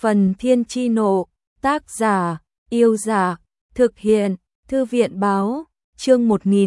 Phần Thiên Chi Nộ, tác giả, Yêu Giả, thực hiện, Thư viện báo, chương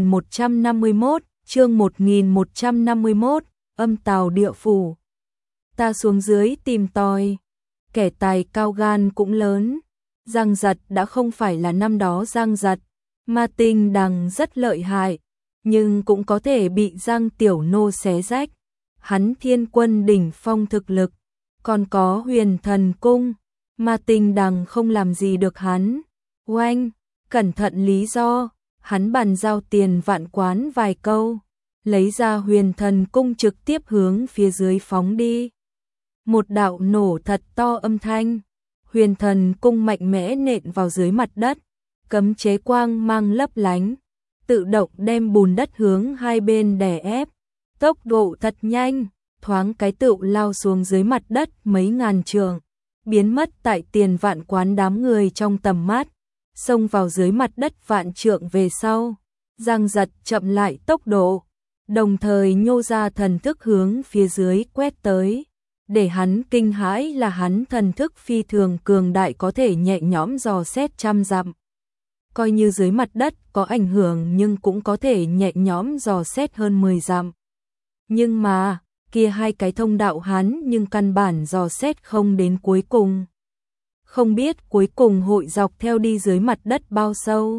1151, Âm Tào Địa Phủ. Ta xuống dưới tìm tòi, kẻ tài cao gan cũng lớn, Giang Giật đã không phải là năm đó Giang Giật, Ma Tinh Đằng rất lợi hại, nhưng cũng có thể bị Giang Tiểu Nô xé rách. Hắn Thiên Quân đỉnh phong thực lực, còn có Huyền Thần Cung, Ma Tinh Đằng không làm gì được hắn. Oanh, cẩn thận lý do, hắn bàn giao tiền vạn quán vài câu, lấy ra Huyền Thần Cung trực tiếp hướng phía dưới phóng đi. Một đạo nổ thật to âm thanh, Huyền Thần Cung mạnh mẽ nện vào dưới mặt đất, cấm chế quang mang lấp lánh, tự động đem bùn đất hướng hai bên đè ép, tốc độ thật nhanh, thoáng cái tựu lao xuống dưới mặt đất mấy ngàn trượng, biến mất tại tiền vạn quán đám người trong tầm mắt, xông vào dưới mặt đất vạn trượng về sau. Giang Giật chậm lại tốc độ, đồng thời nhô ra thần thức hướng phía dưới quét tới. Để hắn kinh hãi là hắn thần thức phi thường cường đại, có thể nhẹ nhõm dò xét trăm dặm. Coi như dưới mặt đất có ảnh hưởng nhưng cũng có thể nhẹ nhõm dò xét hơn 10 dặm. Nhưng mà, kia hai cái thông đạo hắn nhưng căn bản dò xét không đến cuối cùng. Không biết cuối cùng hội dọc theo đi dưới mặt đất bao sâu.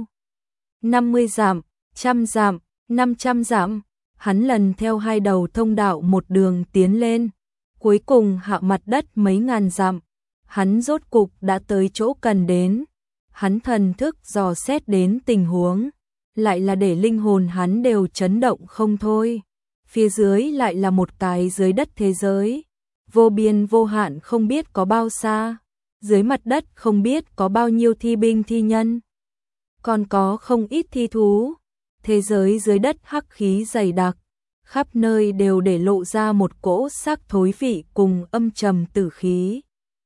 50 dặm, 100 dặm, 500 dặm, hắn lần theo hai đầu thông đạo một đường tiến lên. Cuối cùng hạ mặt đất mấy ngàn dặm, hắn rốt cục đã tới chỗ cần đến. Hắn thần thức dò xét đến tình huống, lại là để linh hồn hắn đều chấn động không thôi. Phía dưới lại là một cái dưới đất thế giới, vô biên vô hạn không biết có bao xa, dưới mặt đất không biết có bao nhiêu thi binh thi nhân, còn có không ít thi thú. Thế giới dưới đất hắc khí dày đặc, khắp nơi đều để lộ ra một cỗ xác thối vị cùng âm trầm tử khí.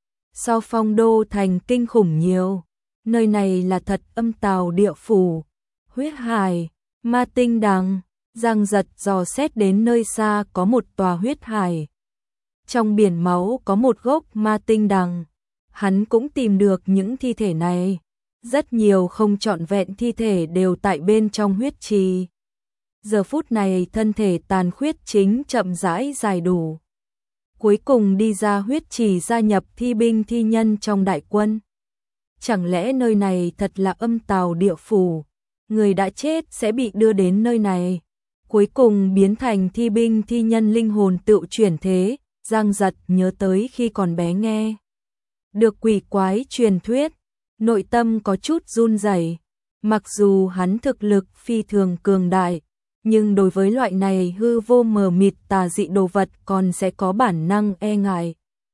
So Phong Đô thành kinh khủng nhiều, nơi này là thật Âm Tào Địa Phủ, huyết hải, Ma Tinh Đằng. Giang Giật dò xét đến nơi xa có một tòa huyết hải. Trong biển máu có một gốc Ma Tinh Đằng. Hắn cũng tìm được những thi thể này. Rất nhiều không trọn vẹn thi thể đều tại bên trong huyết trì. Giờ phút này thân thể tàn khuyết chính chậm rãi giải đủ. Cuối cùng đi ra huyết trì gia nhập thi binh thi nhân trong đại quân. Chẳng lẽ nơi này thật là Âm Tào Địa Phủ? Người đã chết sẽ bị đưa đến nơi này, cuối cùng biến thành thi binh thi nhân, linh hồn tự chuyển thế. Giang Giật nhớ tới khi còn bé nghe được quỷ quái truyền thuyết, nội tâm có chút run rẩy. Mặc dù hắn thực lực phi thường cường đại, nhưng đối với loại này hư vô mờ mịt tà dị đồ vật còn sẽ có bản năng e ngại.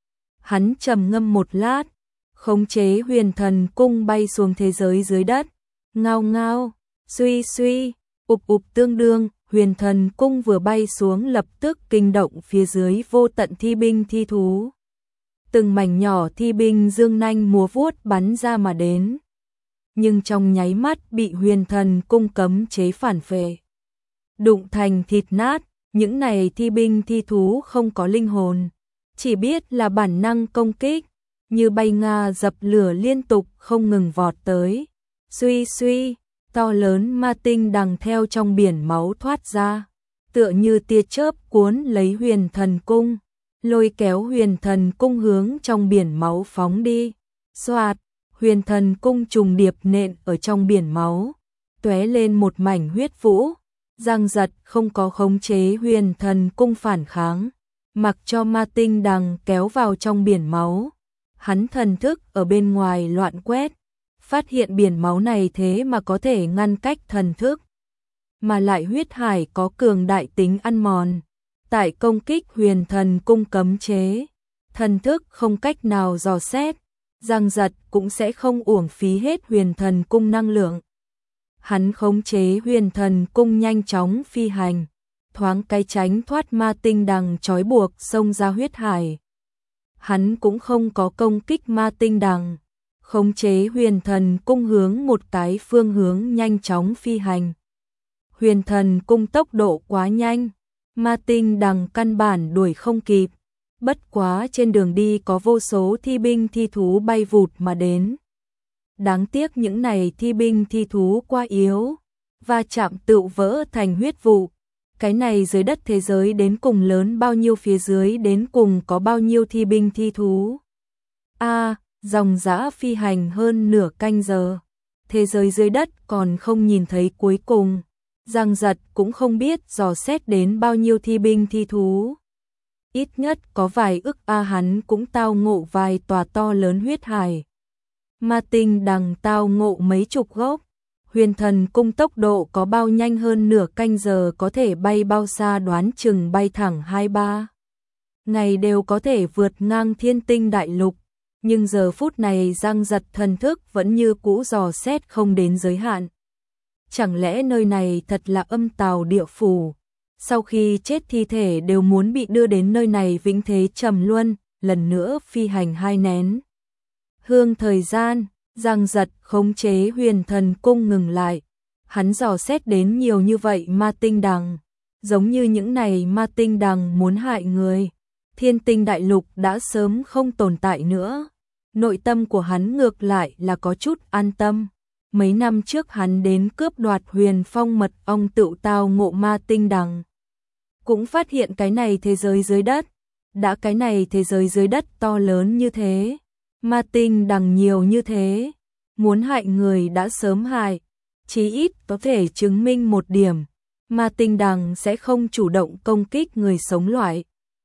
Hắn trầm ngâm một lát, khống chế Huyền Thần Cung bay xuống thế giới dưới đất. Ngao ngao, suy suy, ụp ụp tương đương, Huyền Thần Cung vừa bay xuống lập tức kinh động phía dưới vô tận thi binh thi thú. Từng mảnh nhỏ thi binh dương nanh múa vuốt bắn ra mà đến, nhưng trong nháy mắt bị Huyền Thần Cung cấm chế phản phệ, đụng thành thịt nát. Những này thi binh thi thú không có linh hồn, chỉ biết là bản năng công kích, như bay nga dập lửa liên tục không ngừng vọt tới. Suy suy, to lớn Ma Tinh Đằng theo trong biển máu thoát ra, tựa như tia chớp cuốn lấy Huyền Thần Cung, lôi kéo Huyền Thần Cung hướng trong biển máu phóng đi. Xoạt, Huyền Thần Cung trùng điệp nện ở trong biển máu, tóe lên một mảnh huyết vũ. Giang Giật không có khống chế Huyền Thần Cung phản kháng, mặc cho Ma Tinh Đằng kéo vào trong biển máu. Hắn thần thức ở bên ngoài loạn quét, phát hiện biển máu này thế mà có thể ngăn cách thần thức, mà lại huyết hải có cường đại tính ăn mòn, tại công kích Huyền Thần Cung cấm chế, thần thức không cách nào dò xét. Giang Giật cũng sẽ không uổng phí hết Huyền Thần Cung năng lượng. Hắn khống chế Huyền Thần Cung nhanh chóng phi hành, thoáng cái tránh thoát Ma Tinh Đằng trói buộc xông ra huyết hải. Hắn cũng không có công kích Ma Tinh Đằng, khống chế Huyền Thần Cung hướng một cái phương hướng nhanh chóng phi hành. Huyền Thần Cung tốc độ quá nhanh, Ma Tinh Đằng căn bản đuổi không kịp, Bất quá trên đường đi có vô số thi binh thi thú bay vụt mà đến. Đáng tiếc những này thi binh thi thú quá yếu, va chạm tựu vỡ thành huyết vụ. Cái này dưới đất thế giới đến cùng lớn bao nhiêu, phía dưới đến cùng có bao nhiêu thi binh thi thú. Dòng dã phi hành hơn nửa canh giờ. Thế giới dưới đất còn không nhìn thấy cuối cùng. Giang Giật cũng không biết dò xét đến bao nhiêu thi binh thi thú. Ít nhất có vài ức, hắn cũng tao ngộ vài tòa to lớn huyết hải. Ma tinh đằng tao ngộ mấy chục gốc. Huyền Thần Cung tốc độ có bao nhanh, hơn nửa canh giờ có thể bay bao xa, đoán chừng bay thẳng 2-3 ngày đều có thể vượt ngang Thiên Tinh Đại Lục. Nhưng giờ phút này Giang Giật thần thức vẫn như cũ dò xét không đến giới hạn. Chẳng lẽ nơi này thật là âm tào địa phủ? Sau khi chết thi thể đều muốn bị đưa đến nơi này vĩnh thế trầm luân, lần nữa phi hành 2 nén hương thời gian. Giang Giật khống chế Huyền Thần Cung ngừng lại. Hắn dò xét đến nhiều như vậy ma tinh đằng, giống như những này ma tinh đằng muốn hại người. Thiên Tinh Đại Lục đã sớm không tồn tại nữa. Nội tâm của hắn ngược lại là có chút an tâm. Mấy năm trước hắn đến cướp đoạt Huyền Phong mật ong tựu tao ngộ ma tinh đằng. Cũng phát hiện cái này thế giới dưới đất. Đã cái này thế giới dưới đất to lớn như thế, ma tinh đằng nhiều như thế, muốn hại người đã sớm hại. Chí ít có thể chứng minh một điểm, ma tinh đằng sẽ không chủ động công kích người sống loại.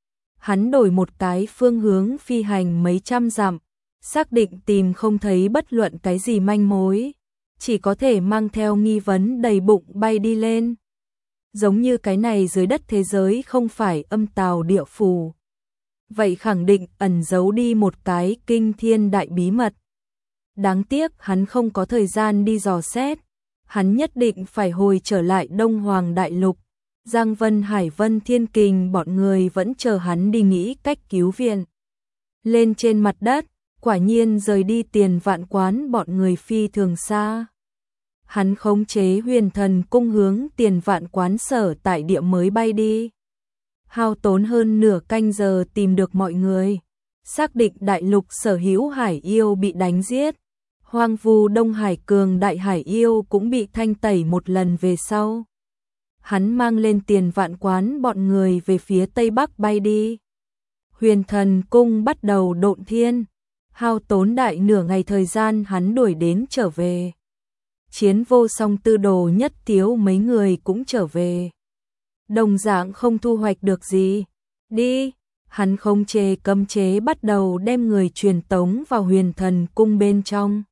Hắn đổi một cái phương hướng phi hành mấy trăm dặm, xác định tìm không thấy bất luận cái gì manh mối, chỉ có thể mang theo nghi vấn đầy bụng bay đi lên. Giống như cái này dưới đất thế giới không phải âm tào địa phủ, vậy khẳng định ẩn giấu đi một cái kinh thiên đại bí mật. Đáng tiếc hắn không có thời gian đi dò xét, hắn nhất định phải hồi trở lại Đông Hoàng Đại Lục. Giang Vân, Hải Vân, Thiên Kình bọn người vẫn chờ hắn đi nghĩ cách cứu viện. Lên trên mặt đất, quả nhiên rời đi Tiền Vạn Quán bọn người phi thường xa. Hắn khống chế Huyền Thần Cung hướng Tiền Vạn Quán sở tại địa mới bay đi. Hao tốn hơn nửa canh giờ tìm được mọi người, xác định đại lục sở hữu hải yêu bị đánh giết. Hoang vu Đông Hải cường đại hải yêu cũng bị thanh tẩy một lần về sau. Hắn mang lên Tiền Vạn Quán bọn người về phía Tây Bắc bay đi. Huyền Thần Cung bắt đầu độn thiên, hao tốn đại nửa ngày thời gian hắn đuổi đến trở về. Chiến Vô Song, Tư Đồ Nhất Tiếu mấy người cũng trở về. Đồng dạng không thu hoạch được gì. Đi, hắn không chê cấm chế bắt đầu đem người truyền tống vào Huyền Thần Cung bên trong.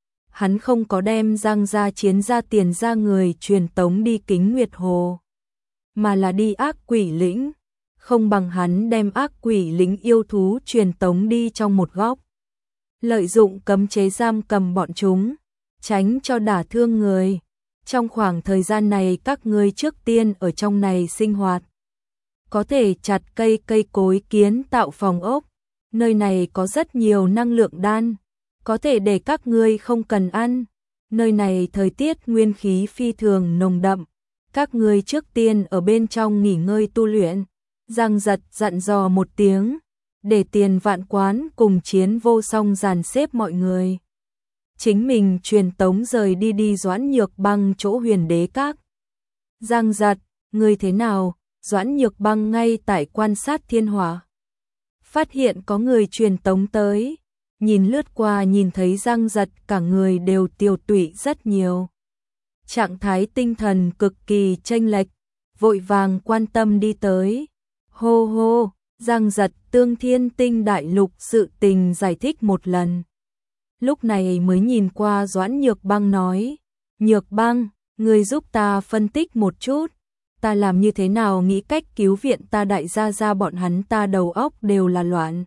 Hắn không có đem Giang gia, Chiến gia, Tiền gia người truyền tống đi Kính Nguyệt Hồ, mà là đi Ác Quỷ Lĩnh. Không bằng hắn đem Ác Quỷ Lĩnh yêu thú truyền tống đi trong một góc, lợi dụng cấm chế giam cầm bọn chúng, tránh cho đả thương người. Trong khoảng thời gian này các ngươi trước tiên ở trong này sinh hoạt, có thể chặt cây cối kiến tạo phòng ốc. Nơi này có rất nhiều năng lượng đan, có thể để các ngươi không cần ăn. Nơi này thời tiết nguyên khí phi thường nồng đậm, các ngươi trước tiên ở bên trong nghỉ ngơi tu luyện. Giang Giật dặn dò một tiếng, để Tiền Vạn Quán cùng Chiến Vô Song dàn xếp mọi người. Chính mình truyền tống rời đi Doãn Nhược Băng chỗ Huyền Đế Các. Giang Giật, ngươi thế nào? Doãn Nhược Băng ngay tại quan sát thiên hỏa, phát hiện có người truyền tống tới, nhìn lướt qua nhìn thấy Giang Giật cả người đều tiều tụy rất nhiều, trạng thái tinh thần cực kỳ chênh lệch, vội vàng quan tâm đi tới. Hô hô, Giang Giật tương Thiên Tinh Đại Lục sự tình giải thích một lần. Lúc này mới nhìn qua Doãn Nhược Băng nói, Nhược Băng, ngươi giúp ta phân tích một chút, ta làm như thế nào nghĩ cách cứu viện ta đại gia gia bọn hắn, ta đầu óc đều là loạn.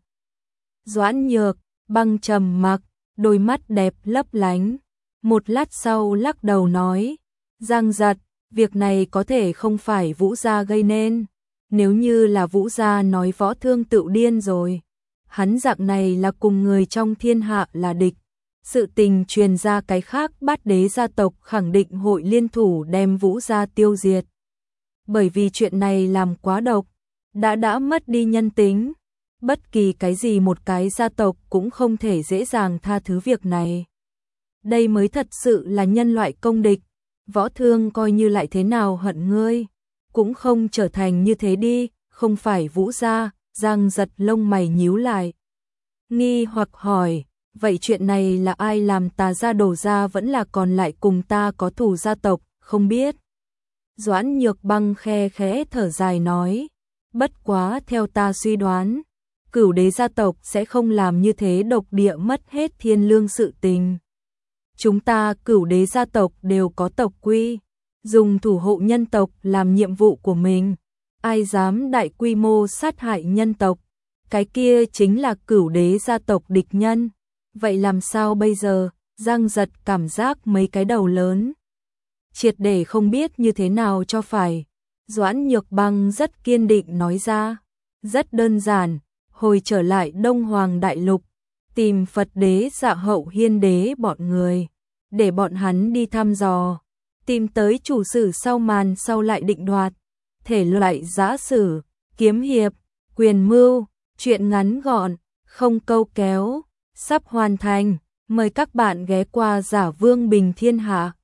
Doãn Nhược Băng trầm mặc, đôi mắt đẹp lấp lánh, một lát sau lắc đầu nói, Giang Giật, việc này có thể không phải Vũ gia gây nên, nếu như là Vũ gia nói Võ Thương tựu điên rồi. Hắn dạng này là cùng người trong thiên hạ là địch. Sự tình truyền ra cái khác, Bát Đế gia tộc khẳng định hội liên thủ đem Vũ gia tiêu diệt. Bởi vì chuyện này làm quá độc, đã mất đi nhân tính. Bất kỳ cái gì một cái gia tộc cũng không thể dễ dàng tha thứ việc này. Đây mới thật sự là nhân loại công địch. Võ Thương coi như lại thế nào hận ngươi, cũng không trở thành như thế đi, không phải Vũ gia. Giang Giật lông mày nhíu lại, nghi hoặc hỏi, vậy chuyện này là ai làm? Tà gia Đồ gia vẫn là còn lại cùng ta có thù gia tộc, không biết. Doãn Nhược Băng khe khẽ thở dài nói, bất quá theo ta suy đoán, Cửu Đế gia tộc sẽ không làm như thế độc địa mất hết thiên lương sự tình. Chúng ta Cửu Đế gia tộc đều có tộc quy, dùng thủ hộ nhân tộc làm nhiệm vụ của mình. Ai dám đại quy mô sát hại nhân tộc, cái kia chính là Cửu Đế gia tộc địch nhân. Vậy làm sao bây giờ? Giang Giật cảm giác mấy cái đầu lớn, triệt để không biết như thế nào cho phải. Doãn Nhược Băng rất kiên định nói ra, rất đơn giản, hồi trở lại Đông Hoàng Đại Lục, tìm Phật Đế, Dạ Hậu, Hiên Đế bọn người, để bọn hắn đi thăm dò, tìm tới chủ sử sau màn sau lại định đoạt. Thể loại giã sử, kiếm hiệp, quyền mưu, truyện ngắn gọn, không câu kéo, sắp hoàn thành. Mời các bạn ghé qua Giả Vương Bình Thiên Hạ.